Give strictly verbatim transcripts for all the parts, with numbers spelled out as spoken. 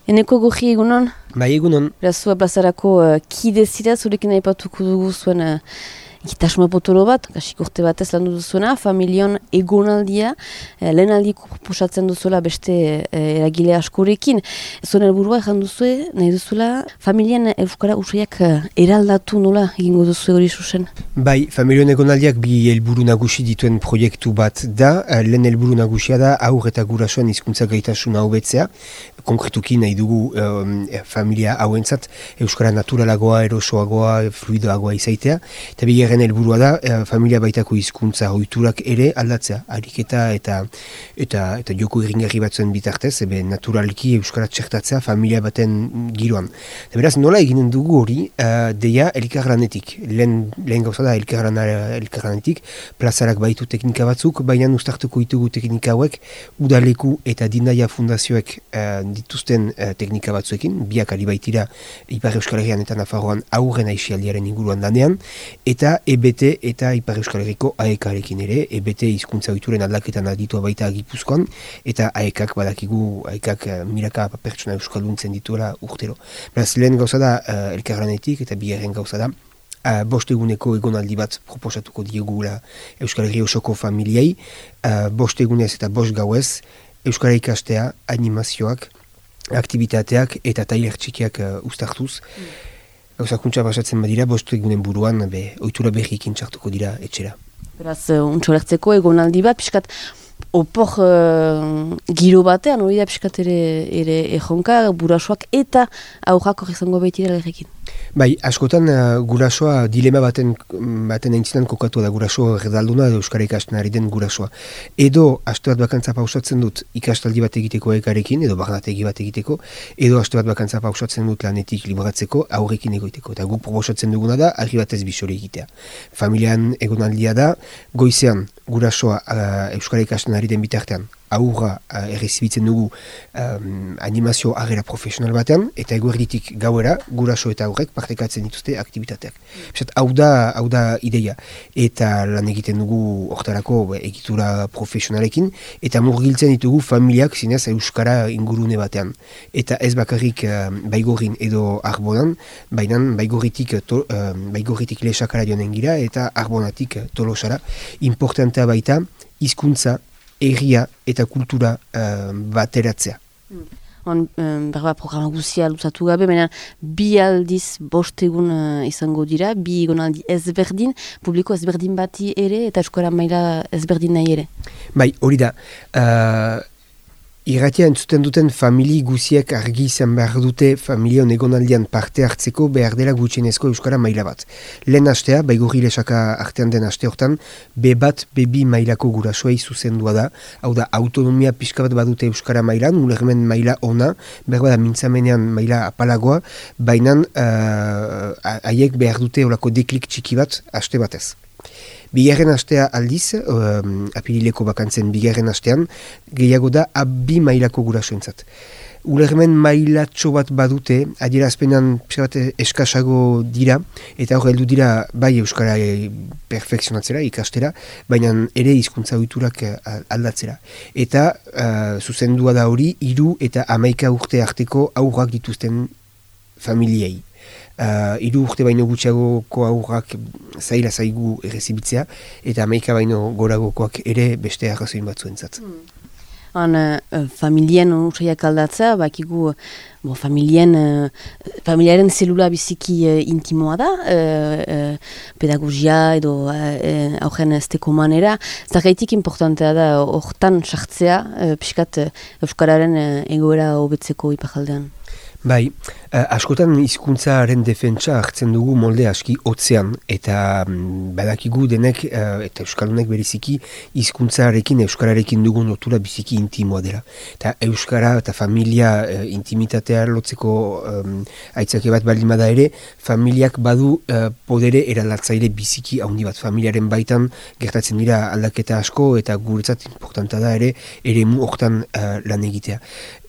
Eneko goji egunon? Bai, egunon. Berazua plazarako uh, kide zira, zurekin aipatuko dugu zuen uh, ikitasma potolo bat, kasik urte batez landu duzuena, familion egonaldia, uh, lehen aldiko proposatzen duzuela beste uh, eragile askorekin. Zuen helburua ezan duzue, nahi duzuela, familien euskara usaiak uh, eraldatu nola egingo duzu hori zuzen? Bai, familion egonaldiak bi helburu nagusi dituen proiektu bat da. Uh, lehen helburu nagusia da, aur eta gurasoen hizkuntza gaitasuna hobetzea. Konkretuki nahi dugu um, familia hauentzat euskara naturalagoa, erosoagoa, fluidoagoa izaitea. Eta bigarren helburua da, uh, familia baitako hizkuntza ohiturak ere aldatzea. Ariketa eta eta eta joko irringarri batzuen bitartez, ebe naturalki euskara txertatzea familia baten giroan. Eta beraz, nola eginen dugu hori, uh, deia elkarlanetik. Lehen, lehen gauza da elkarlanetik, plazarak baitu teknika batzuk, baina ustartuko ditugu teknika hauek, udaleku eta Dindaia fundazioek uh, dituzten uh, teknika batzuekin, biak ari baitira Ipar Euskal Herrian eta Nafarroan aurren aixialdiaren inguruan danean, eta E B T eta Ipar Euskal Herriko A E K-arekin ere, E B T hizkuntza ohituren aldaketan aditua baita Gipuzkoan, eta A E K-ak badakigu, A E K-ak uh, milaka pertsona euskalduntzen dituela urtero. Beraz, lehen gauza da uh, elkarlanetik eta bigarren gauza da, Uh, bost eguneko egonaldi bat proposatuko diegula Euskal Herri osoko familiei, uh, bost egunez eta bost gauez, Euskara ikastea, animazioak, aktivitateak eta tailer txikiak uh, ustartuz. Mm. Gauzakuntza basatzen badira, bost egunen buruan, be, ohitura berrikin txartuko dira etxera. Beraz, uh, untxolertzeko egonaldi bat, piskat, opor uh, giro batean, hori da piskat ere, ere ejonka, burasoak eta aurrak hori zango behitira leherekin. Bai, askotan uh, gurasoa dilema baten baten aintzinan kokatu da guraso erdalduna edo euskara ikasten ari den gurasoa. Edo aste bat bakantza pausatzen dut ikastaldi bat egiteko ekarekin, edo barnategi bat egiteko, edo aste bat bakantza pausatzen dut lanetik libratzeko aurrekin egoiteko. Eta guk proposatzen duguna da, argi batez bisori egitea. Familian egonaldia da, goizean gurasoa uh, euskara ikasten ari den bitartean, aurra uh, errezibitzen dugu um, animazio agera profesional batean, eta eguerditik gauera, guraso eta aurrek partekatzen dituzte aktivitateak. Mm. Hau da, hau da ideia. Eta lan egiten dugu hortarako egitura profesionalekin, eta murgiltzen ditugu familiak zinez euskara ingurune batean. Eta ez bakarrik uh, baigorin edo arbonan, baina baigoritik, to, uh, baigoritik lesakara joanen gira, eta arbonatik tolosara. Importantea baita, hizkuntza, erria eta kultura uh, bateratzea. Mm. On, um, berba programa guzia luzatu gabe, baina bi aldiz bost egun uh, izango dira, bi egonaldi ezberdin, publiko ezberdin bati ere, eta eskora maila ezberdin nahi ere. Bai, hori da. Uh, Irratia entzuten duten famili guziek argi izan behar dute familion egonaldian parte hartzeko behar dela gutxienezko euskara maila bat. Lehen astea, baigorri lesaka artean den aste hortan, be bat, be bi mailako gurasoei zuzendua da. Hau da, autonomia pixka bat badute euskara mailan, ulermen maila ona, behar da mintzamenean maila apalagoa, baina haiek uh, behar dute olako deklik txiki bat aste batez. Bigarren astea aldiz, um, apirileko bakantzen bigarren astean, gehiago da abi mailako gurasoentzat. Ulermen mailatxo bat badute, adierazpenan eskasago dira, eta hor heldu dira bai euskara e, perfekzionatzera, ikastera, baina ere hizkuntza ohiturak aldatzera. Eta uh, zuzendua da hori, hiru eta hamaika urte arteko aurrak dituzten familiei. Uh, iru urte baino gutxiagoko aurrak zaila zaigu errezibitzea, eta hamaika baino goragokoak ere beste arrazoin batzuentzat. Mm. Han, uh, familien usaiak aldatzea, bakigu bo, familien, uh, familiaren zelula biziki uh, intimoa da, uh, uh, pedagogia edo uh, aurren esteko manera. Zagaitik importantea da hortan sartzea, uh, pixkat uh, euskararen uh, egoera hobetzeko ipajaldean. Bai, uh, askotan hizkuntzaren defentsa hartzen dugu molde aski hotzean, eta um, badakigu denek, uh, eta euskaldunek bereziki, hizkuntzarekin euskararekin dugun lotura biziki intimoa dela. Eta euskara eta familia uh, intimitatea lotzeko um, aitzake bat baldin bada ere, familiak badu uh, podere eralatzaile biziki handi bat. Familiaren baitan gertatzen dira aldaketa asko, eta guretzat importanta da ere, eremu hortan uh, lan egitea.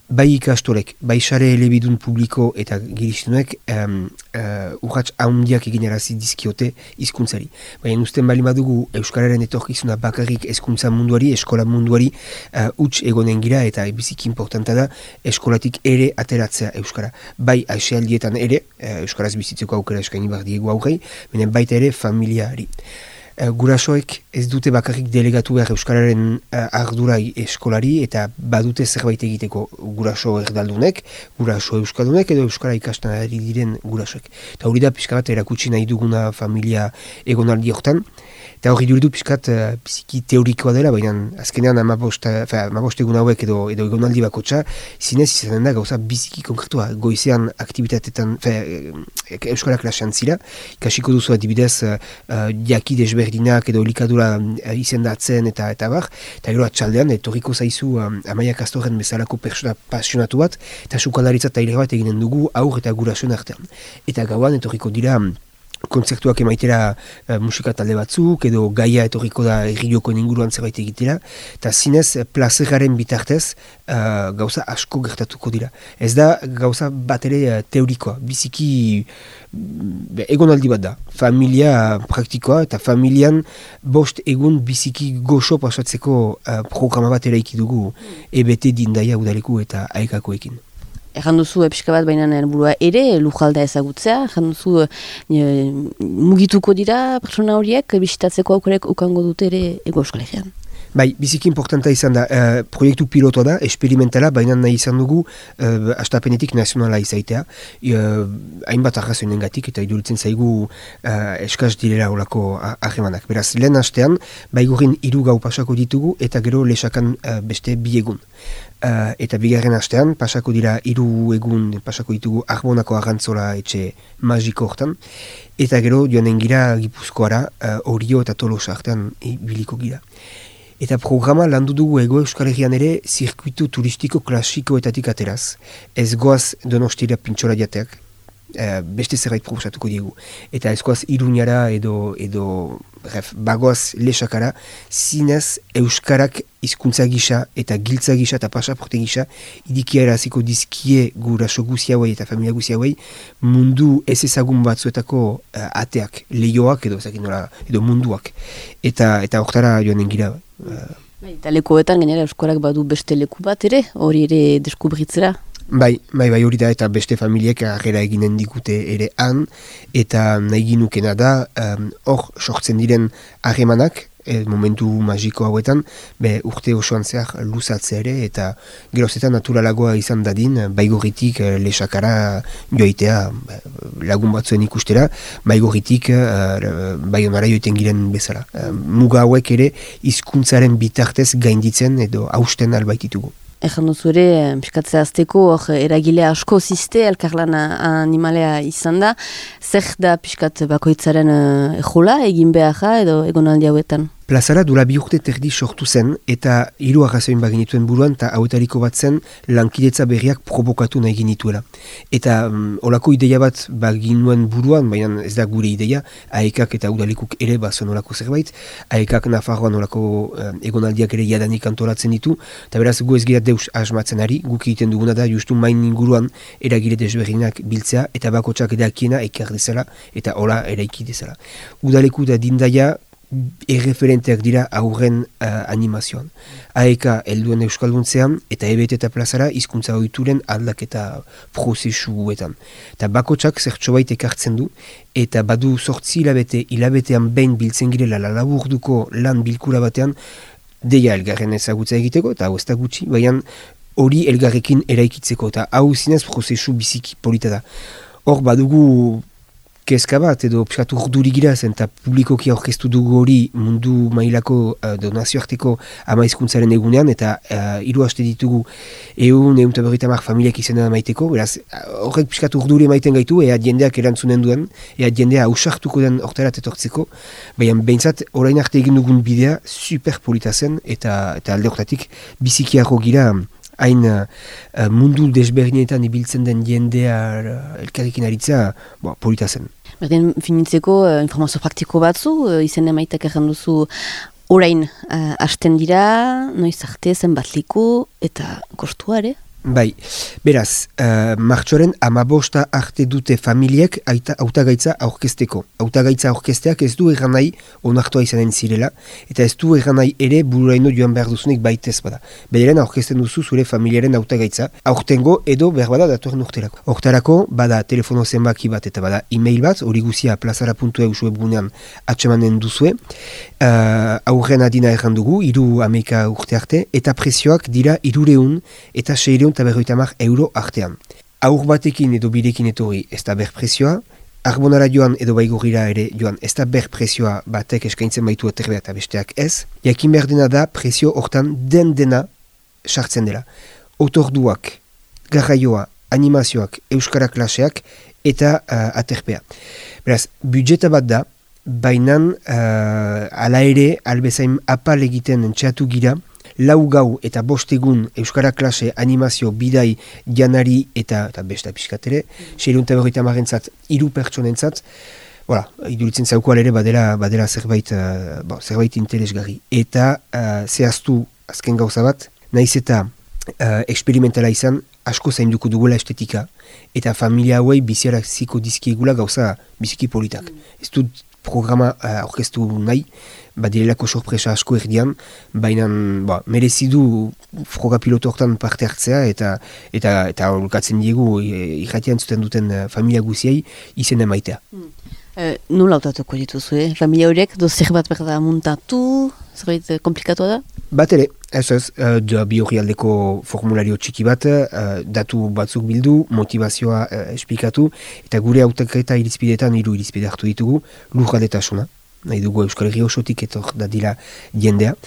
bai ikastolek, bai sare elebidun publiko eta giristunek um, uh, urratx haundiak egin arazi dizkiote hizkuntzari. Baina usten bali badugu Euskararen etorkizuna bakarrik hezkuntza munduari, eskola munduari uh, huts egonen gira eta biziki importanta da eskolatik ere ateratzea Euskara. Bai aisealdietan ere, uh, Euskaraz bizitzeko aukera eskaini behar diegu aurrei, baina baita ere familiari. Uh, gurasoek ez dute bakarrik delegatu behar Euskararen uh, ardurai eskolari eta badute zerbait egiteko guraso erdaldunek, guraso euskaldunek edo Euskara ikasten ari diren gurasoek. Eta hori da pixka bat erakutsi nahi duguna familia egonaldi hortan. Eta hori duridu pixkat uh, biziki teorikoa dela, baina azkenean amabost egun hauek edo, edo egonaldi bakotxa, zinez izanen da gauza biziki konkretua. Goizean aktivitatetan, fe, Euskara klasean zira, ikasiko duzu adibidez uh, uh, jaki desberdinak edo elikadura uh, izendatzen eta eta bar, eta gero atxaldean, etorriko zaizu um, Amaia Kastorren bezalako persona pasionatu bat, eta sukaldaritza taile bat eginen dugu aur eta gurasoen artean. Eta gauan etorriko dira kontzertuak emaitera uh, musika talde batzuk, edo gaia etorriko da errioko inguruan zerbait egitera, eta zinez plazeraren bitartez uh, gauza asko gertatuko dira. Ez da gauza bat ere uh, teorikoa, biziki be, egonaldi bat da. Familia praktikoa eta familian bost egun biziki goxo pasatzeko uh, programa bat eraiki dugu E B T dindaia udaleku eta aekakoekin. Erran duzu pixka bat baina helburua ere lujalda ezagutzea, erran duzu e, mugituko dira pertsona horiek bisitatzeko aukerek ukango dute ere Ego Euskal Herrian. Bai, biziki importanta izan da, uh, proiektu pilotoa da, esperimentala, baina nahi izan dugu uh, astapenetik nazionala izaitea, uh, hainbat arrazoinen gatik eta iduritzen zaigu uh, eskaz direla olako harremanak. Beraz, lehen hastean, baigurin hiru gau pasako ditugu eta gero lesakan uh, beste bi egun. Uh, eta bigarren hastean, pasako dira hiru egun pasako ditugu Arbonako arrantzola etxe magiko hortan, eta gero joanen gira Gipuzkoara, uh, Orio eta Tolosa artean biliko gira. Eta programa landu dugu Ego Euskal Herrian ere zirkuitu turistiko klasikoetatik ateraz. Ez goaz Donostira pintxola jateak, e, beste zerbait proposatuko diegu. Eta ez goaz Iruñara edo, edo ref, bagoaz lesakara, zinez Euskarak hizkuntza gisa eta giltza gisa eta pasaporte gisa idikia eraziko dizkie guraso guzi hauei eta familia guzi hauei mundu ez ezagun batzuetako uh, ateak, lehioak edo nola, edo munduak. Eta eta hortara joanen gira. Uh, eta lekuetan gainera Euskarak badu beste leku bat ere, hori ere deskubritzera? Bai, bai, bai hori da eta beste familiek agera eginen dikute ere han, eta nahi ginukena da, hor um, sortzen diren harremanak, e, momentu magiko hauetan, be urte osoan zehar luzatzea ere, eta gerozetan naturalagoa izan dadin, baigorritik lesakara joitea lagun batzuen ikustera, baigorritik uh, baionara joiten giren bezala. Uh, muga hauek ere hizkuntzaren bitartez gainditzen edo hausten albaititugu. Ejan duzu ere, piskatzea azteko, eragile asko ziste, elkarlan animalea izan da. Zer da piskat bakoitzaren uh, ejola, egin beharra edo egonaldi hauetan? Plazara dula bi urte terdi sortu zen eta hiru arrazoin bagenituen buruan eta hauetariko bat zen lankidetza berriak provokatu nahi genituela. Eta um, olako ideia bat baginuen buruan, baina ez da gure ideia, aekak eta udalikuk ere bazen olako zerbait, aekak Nafarroan olako um, egonaldiak ere jadanik antolatzen ditu, eta beraz gu ez gira deus asmatzen ari, guk egiten duguna da justu main inguruan eragile desberdinak biltzea eta bakotsak edakiena ekar dezala eta hola eraiki dezala. Udaleku da dindaia erreferenteak dira aurren uh, animazioan. Aeka helduen euskalduntzean eta E B T eta plazara hizkuntza ohituren aldaketa prozesuetan. Eta bakotsak zertxobait ekartzen du eta badu sortzi hilabete hilabetean behin biltzen girela laburduko lan bilkura batean deia elgarren ezagutza egiteko eta hau ez da gutxi, baina hori elgarrekin eraikitzeko eta hau zinez prozesu biziki polita da. Hor badugu kezka bat edo piskatu urduri gira zen eta publikoki aurkeztu dugu hori mundu mailako uh, donazioarteko ama hizkuntzaren egunean eta uh, hiru aste ditugu egun egun eta berrita mar familiak izena maiteko, beraz horrek piskatu urduri maiten gaitu ea jendeak erantzunen duen, ea jendea ausartuko den horterat etortzeko, baina behintzat orain arte egin dugun bidea super polita zen eta, eta alde horretatik bizikiago gira hain uh, mundu desberdinetan ibiltzen den jendea uh, elkarrekin aritzea bo, polita zen. Berdin finitzeko uh, informazio praktiko batzu, uh, izen emaitak erran duzu orain uh, hasten dira, noiz arte zenbat liku eta kostuare? Bai, beraz, uh, martxoren amabosta arte dute familiek hautagaitza aurkezteko. Hautagaitza aurkezteak ez du egan nahi onartua izanen zirela, eta ez du egan nahi ere bururaino joan behar duzunik baitez bada. Bederen aurkezten duzu zure familiaren hautagaitza, aurtengo edo behar bada datorren urterako. Hortarako, bada telefono zenbaki bat eta bada e-mail bat, hori guzia plazara puntu e u webgunean atxemanen duzue, uh, aurren adina erran dugu, iru ameka urte arte, eta prezioak dira irureun eta seireun eta berroita hamar euro artean. Aur batekin edo birekin etorri ez da berprezioa, arbonara joan edo baigorira ere joan ez da berprezioa batek eskaintzen baitu aterbea eta besteak ez, jakin behar dena da prezio hortan den dena sartzen dela. Otorduak, garraioa, animazioak, euskara klaseak eta uh, aterbea. Beraz, budjeta bat da, bainan uh, ala ere albezain apal egiten txatu gira, lau gau eta bostegun euskara klase, animazio, bidai, janari eta, eta besta pixkatere, mm. Seirun eta berroita marrentzat, iru pertsonentzat, voilà, iduritzen zaukoal ere badela, badela zerbait, uh, bon, zerbait interesgarri. Eta uh, zehaztu azken gauza bat, naiz eta uh, experimentala izan, asko zainduko dugula estetika, eta familia hauei biziarak ziko dizkiegula gauza biziki politak. Mm. Ez dut programa uh, orkestu nahi, badirelako sorpresa asko erdian, baina ba, merezidu froga piloto hortan parte hartzea eta eta eta olkatzen diegu irratian zuten duten familia guziei izen emaitea. Hmm. Uh, nola hautatuko dituzu, eh? Familia horiek, do zerbat berda muntatu, zerbait komplikatua da? Bat ere, ez ez, uh, da bi hori aldeko formulario txiki bat, uh, datu batzuk bildu, motivazioa uh, esplikatu, eta gure hautaketa irizpidetan hiru irizpide hartu ditugu, lurraldetasuna, nahi dugu Euskal Herri osotik etor dadila jendea,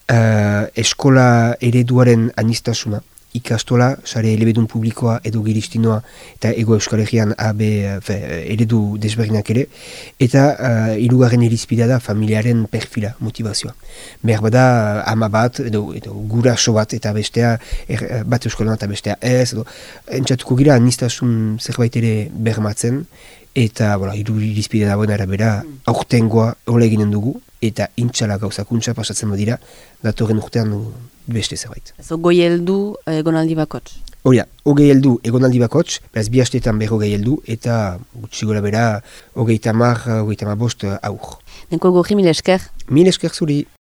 uh, eskola ereduaren anistasuna, ikastola, sare elebedun publikoa edo giristinoa eta ego Euskal Herrian A B fe, eredu desberdinak ere, eta uh, hirugarren irizpidea da familiaren perfila, motivazioa. Behar bada ama bat edo, edo guraso bat eta bestea er, bat euskolan eta bestea ez, edo entzatuko gira anistasun zerbait ere bermatzen, eta voilà, hiru irizpidea dagoen arabera aurtengoa hola eginen dugu, eta intxala gauzakuntza pasatzen badira, datorren urtean beste zerbait. Ez goi heldu egonaldi bakots? Horia, hogei heldu egonaldi bakots, beraz bi hastetan behar hogei heldu, eta gutxi gora bera, hogeita hamar, hogeita hamar bost aur. Nenko gorri mil esker? Mil esker zuri.